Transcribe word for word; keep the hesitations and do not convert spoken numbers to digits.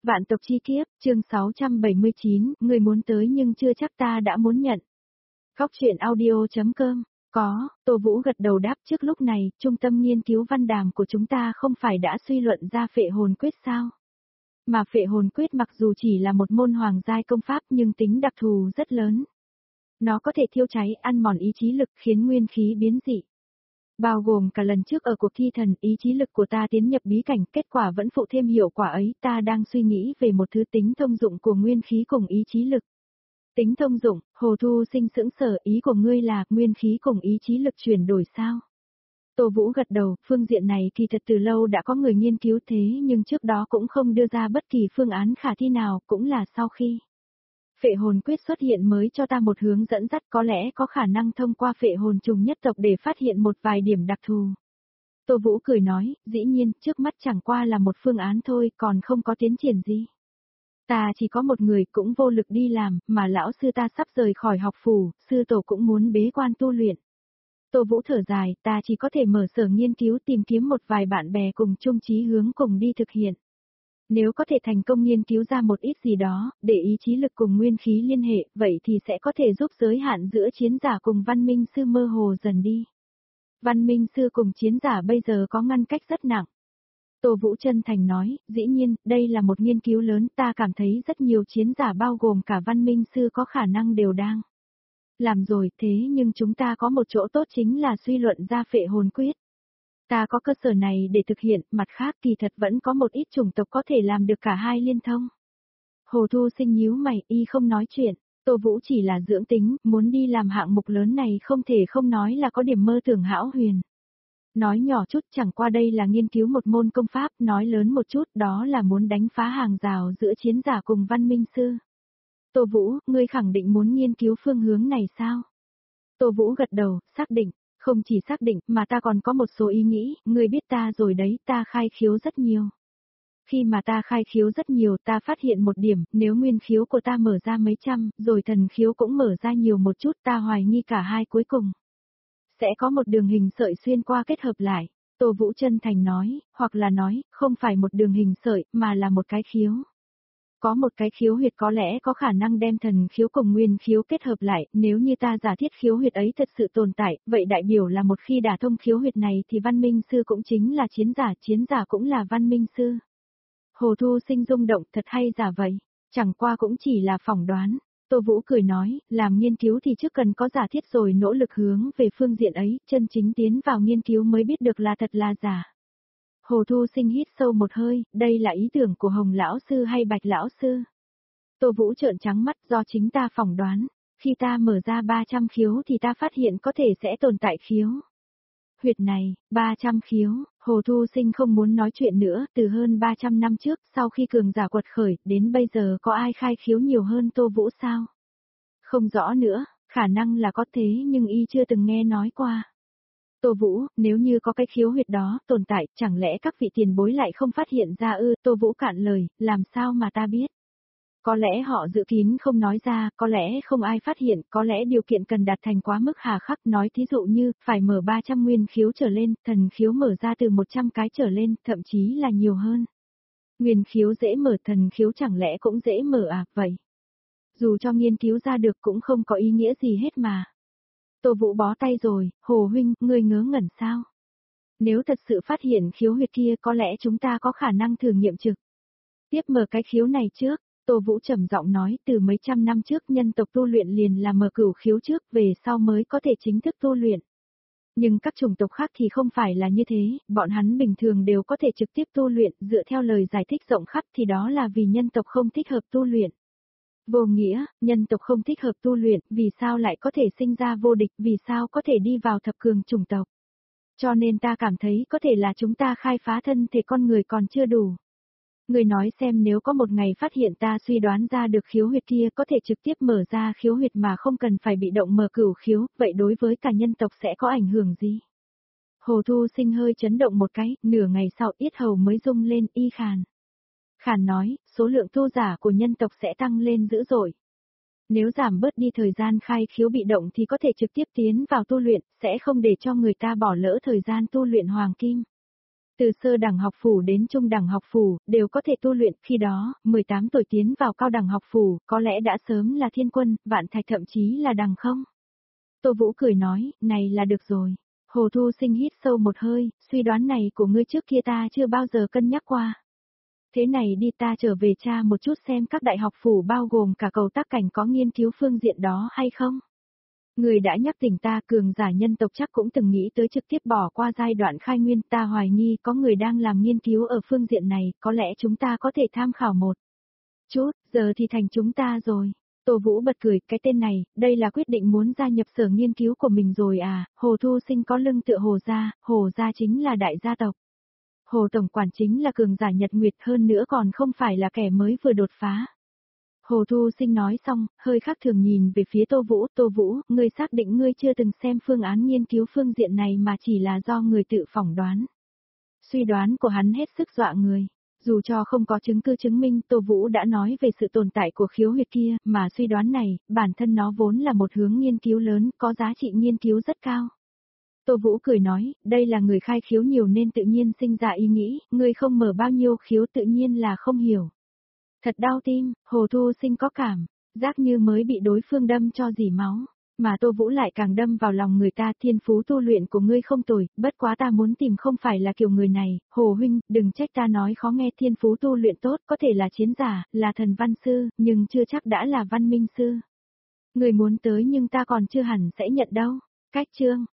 Vạn tộc chi kiếp, chương sáu trăm bảy mươi chín, người muốn tới nhưng chưa chắc ta đã muốn nhận. Góc truyện audio.com, có, Tô Vũ gật đầu đáp trước lúc này, trung tâm nghiên cứu văn đàm của chúng ta không phải đã suy luận ra phệ hồn quyết sao? Mà phệ hồn quyết mặc dù chỉ là một môn hoàng giai công pháp nhưng tính đặc thù rất lớn. Nó có thể thiêu cháy, ăn mòn ý chí lực khiến nguyên khí biến dị. Bao gồm cả lần trước ở cuộc thi thần, ý chí lực của ta tiến nhập bí cảnh, kết quả vẫn phụ thêm hiệu quả ấy, ta đang suy nghĩ về một thứ tính thông dụng của nguyên khí cùng ý chí lực. Tính thông dụng, Hồ Thu Sinh sững sờ, ý của ngươi là nguyên khí cùng ý chí lực chuyển đổi sao? Tô Vũ gật đầu, phương diện này kỳ thật từ lâu đã có người nghiên cứu thế nhưng trước đó cũng không đưa ra bất kỳ phương án khả thi nào, cũng là sau khi phệ hồn quyết xuất hiện mới cho ta một hướng dẫn dắt, có lẽ có khả năng thông qua phệ hồn trùng nhất tộc để phát hiện một vài điểm đặc thù. Tô Vũ cười nói, dĩ nhiên, trước mắt chẳng qua là một phương án thôi, còn không có tiến triển gì. Ta chỉ có một người cũng vô lực đi làm, mà lão sư ta sắp rời khỏi học phủ, sư tổ cũng muốn bế quan tu luyện. Tô Vũ thở dài, ta chỉ có thể mở sở nghiên cứu tìm kiếm một vài bạn bè cùng chung chí hướng cùng đi thực hiện. Nếu có thể thành công nghiên cứu ra một ít gì đó, để ý chí lực cùng nguyên khí liên hệ, vậy thì sẽ có thể giúp giới hạn giữa chiến giả cùng văn minh sư mơ hồ dần đi. Văn minh sư cùng chiến giả bây giờ có ngăn cách rất nặng. Tô Vũ chân thành nói, dĩ nhiên, đây là một nghiên cứu lớn, ta cảm thấy rất nhiều chiến giả bao gồm cả văn minh sư có khả năng đều đang làm rồi, thế nhưng chúng ta có một chỗ tốt chính là suy luận ra phệ hồn quyết. Ta có cơ sở này để thực hiện, mặt khác kỳ thật vẫn có một ít chủng tộc có thể làm được cả hai liên thông. Hồ Thu Sinh nhíu mày, y không nói chuyện, Tô Vũ chỉ là dưỡng tính, muốn đi làm hạng mục lớn này không thể không nói là có điểm mơ tưởng hão huyền. Nói nhỏ chút, chẳng qua đây là nghiên cứu một môn công pháp, nói lớn một chút, đó là muốn đánh phá hàng rào giữa chiến giả cùng văn minh sư. Tô Vũ, ngươi khẳng định muốn nghiên cứu phương hướng này sao? Tô Vũ gật đầu, xác định. Không chỉ xác định, mà ta còn có một số ý nghĩ, ngươi biết ta rồi đấy, ta khai khiếu rất nhiều. Khi mà ta khai khiếu rất nhiều, ta phát hiện một điểm, nếu nguyên khiếu của ta mở ra mấy trăm, rồi thần khiếu cũng mở ra nhiều một chút, ta hoài nghi cả hai cuối cùng sẽ có một đường hình sợi xuyên qua kết hợp lại. Tô Vũ chân thành nói, hoặc là nói, không phải một đường hình sợi, mà là một cái khiếu. Có một cái khiếu huyệt có lẽ có khả năng đem thần khiếu cùng nguyên khiếu kết hợp lại, nếu như ta giả thiết khiếu huyệt ấy thật sự tồn tại, vậy đại biểu là một khi đả thông khiếu huyệt này thì văn minh sư cũng chính là chiến giả, chiến giả cũng là văn minh sư. Hồ Thu Sinh rung động, thật hay giả vậy, chẳng qua cũng chỉ là phỏng đoán. Tô Vũ cười nói, làm nghiên cứu thì trước cần có giả thiết rồi nỗ lực hướng về phương diện ấy, chân chính tiến vào nghiên cứu mới biết được là thật là giả. Hồ Thu Sinh hít sâu một hơi, đây là ý tưởng của Hồng Lão Sư hay Bạch Lão Sư? Tô Vũ trợn trắng mắt, do chính ta phỏng đoán, khi ta mở ra ba trăm khiếu thì ta phát hiện có thể sẽ tồn tại khiếu huyệt này, ba trăm khiếu, Hồ Thu Sinh không muốn nói chuyện nữa, từ hơn ba trăm năm trước, sau khi cường giả quật khởi, đến bây giờ có ai khai khiếu nhiều hơn Tô Vũ sao? Không rõ nữa, khả năng là có thế nhưng y chưa từng nghe nói qua. Tô Vũ, nếu như có cái khiếu huyệt đó tồn tại, chẳng lẽ các vị tiền bối lại không phát hiện ra ư? Tô Vũ cạn lời, làm sao mà ta biết? Có lẽ họ giữ kín không nói ra, có lẽ không ai phát hiện, có lẽ điều kiện cần đạt thành quá mức hà khắc, nói thí dụ như, phải mở ba trăm nguyên khiếu trở lên, thần khiếu mở ra từ một trăm cái trở lên, thậm chí là nhiều hơn. Nguyên khiếu dễ mở, thần khiếu chẳng lẽ cũng dễ mở à, vậy? Dù cho nghiên cứu ra được cũng không có ý nghĩa gì hết mà. Tô Vũ bó tay rồi, Hồ huynh, ngươi ngớ ngẩn sao? Nếu thật sự phát hiện khiếu huyệt kia có lẽ chúng ta có khả năng thử nghiệm trực tiếp mở cái khiếu này trước. Tô Vũ trầm giọng nói, từ mấy trăm năm trước nhân tộc tu luyện liền là mở cửu khiếu trước, về sau mới có thể chính thức tu luyện. Nhưng các chủng tộc khác thì không phải là như thế, bọn hắn bình thường đều có thể trực tiếp tu luyện, dựa theo lời giải thích rộng khắp thì đó là vì nhân tộc không thích hợp tu luyện. Vô nghĩa, nhân tộc không thích hợp tu luyện, vì sao lại có thể sinh ra vô địch, vì sao có thể đi vào thập cường chủng tộc. Cho nên ta cảm thấy có thể là chúng ta khai phá thân thể con người còn chưa đủ. Người nói xem nếu có một ngày phát hiện ta suy đoán ra được khiếu huyệt kia có thể trực tiếp mở ra khiếu huyệt mà không cần phải bị động mở cửu khiếu, vậy đối với cả nhân tộc sẽ có ảnh hưởng gì? Hồ Thu Sinh hơi chấn động một cái, nửa ngày sau yết hầu mới rung lên, y khàn. Khàn nói, số lượng tu giả của nhân tộc sẽ tăng lên dữ dội. Nếu giảm bớt đi thời gian khai khiếu bị động thì có thể trực tiếp tiến vào tu luyện, sẽ không để cho người ta bỏ lỡ thời gian tu luyện hoàng kim. Từ sơ đẳng học phủ đến trung đẳng học phủ, đều có thể tu luyện, khi đó, mười tám tuổi tiến vào cao đẳng học phủ, có lẽ đã sớm là thiên quân, vạn thạch thậm chí là đằng không. Tô Vũ cười nói, này là được rồi. Hồ Thu Sinh hít sâu một hơi, suy đoán này của ngươi trước kia ta chưa bao giờ cân nhắc qua. Thế này đi ta trở về tra một chút xem các đại học phủ bao gồm cả cầu tác cảnh có nghiên cứu phương diện đó hay không. Người đã nhắc tỉnh ta, cường giả nhân tộc chắc cũng từng nghĩ tới trực tiếp bỏ qua giai đoạn khai nguyên, ta hoài nghi có người đang làm nghiên cứu ở phương diện này, có lẽ chúng ta có thể tham khảo một chút, giờ thì thành chúng ta rồi. Tô Vũ bật cười, cái tên này, đây là quyết định muốn gia nhập sở nghiên cứu của mình rồi à, Hồ Thu Sinh có lưng tựa Hồ gia, Hồ gia chính là đại gia tộc. Hồ Tổng Quản chính là cường giả nhật nguyệt, hơn nữa còn không phải là kẻ mới vừa đột phá. Hồ Thu Sinh nói xong, hơi khác thường nhìn về phía Tô Vũ, Tô Vũ, ngươi xác định ngươi chưa từng xem phương án nghiên cứu phương diện này mà chỉ là do người tự phỏng đoán. Suy đoán của hắn hết sức dọa người. Dù cho không có chứng cứ chứng minh, Tô Vũ đã nói về sự tồn tại của khiếu huyệt kia, mà suy đoán này, bản thân nó vốn là một hướng nghiên cứu lớn, có giá trị nghiên cứu rất cao. Tô Vũ cười nói, đây là người khai khiếu nhiều nên tự nhiên sinh ra ý nghĩ, người không mở bao nhiêu khiếu tự nhiên là không hiểu. Thật đau tim, Hồ Thu Sinh có cảm, giác như mới bị đối phương đâm cho dỉ máu. Mà Tô Vũ lại càng đâm vào lòng người ta, thiên phú tu luyện của ngươi không tồi, bất quá ta muốn tìm không phải là kiểu người này, Hồ huynh, đừng trách ta nói khó nghe, thiên phú tu luyện tốt, có thể là chiến giả, là thần văn sư, nhưng chưa chắc đã là văn minh sư. Người muốn tới nhưng ta còn chưa hẳn sẽ nhận đâu. Cách chương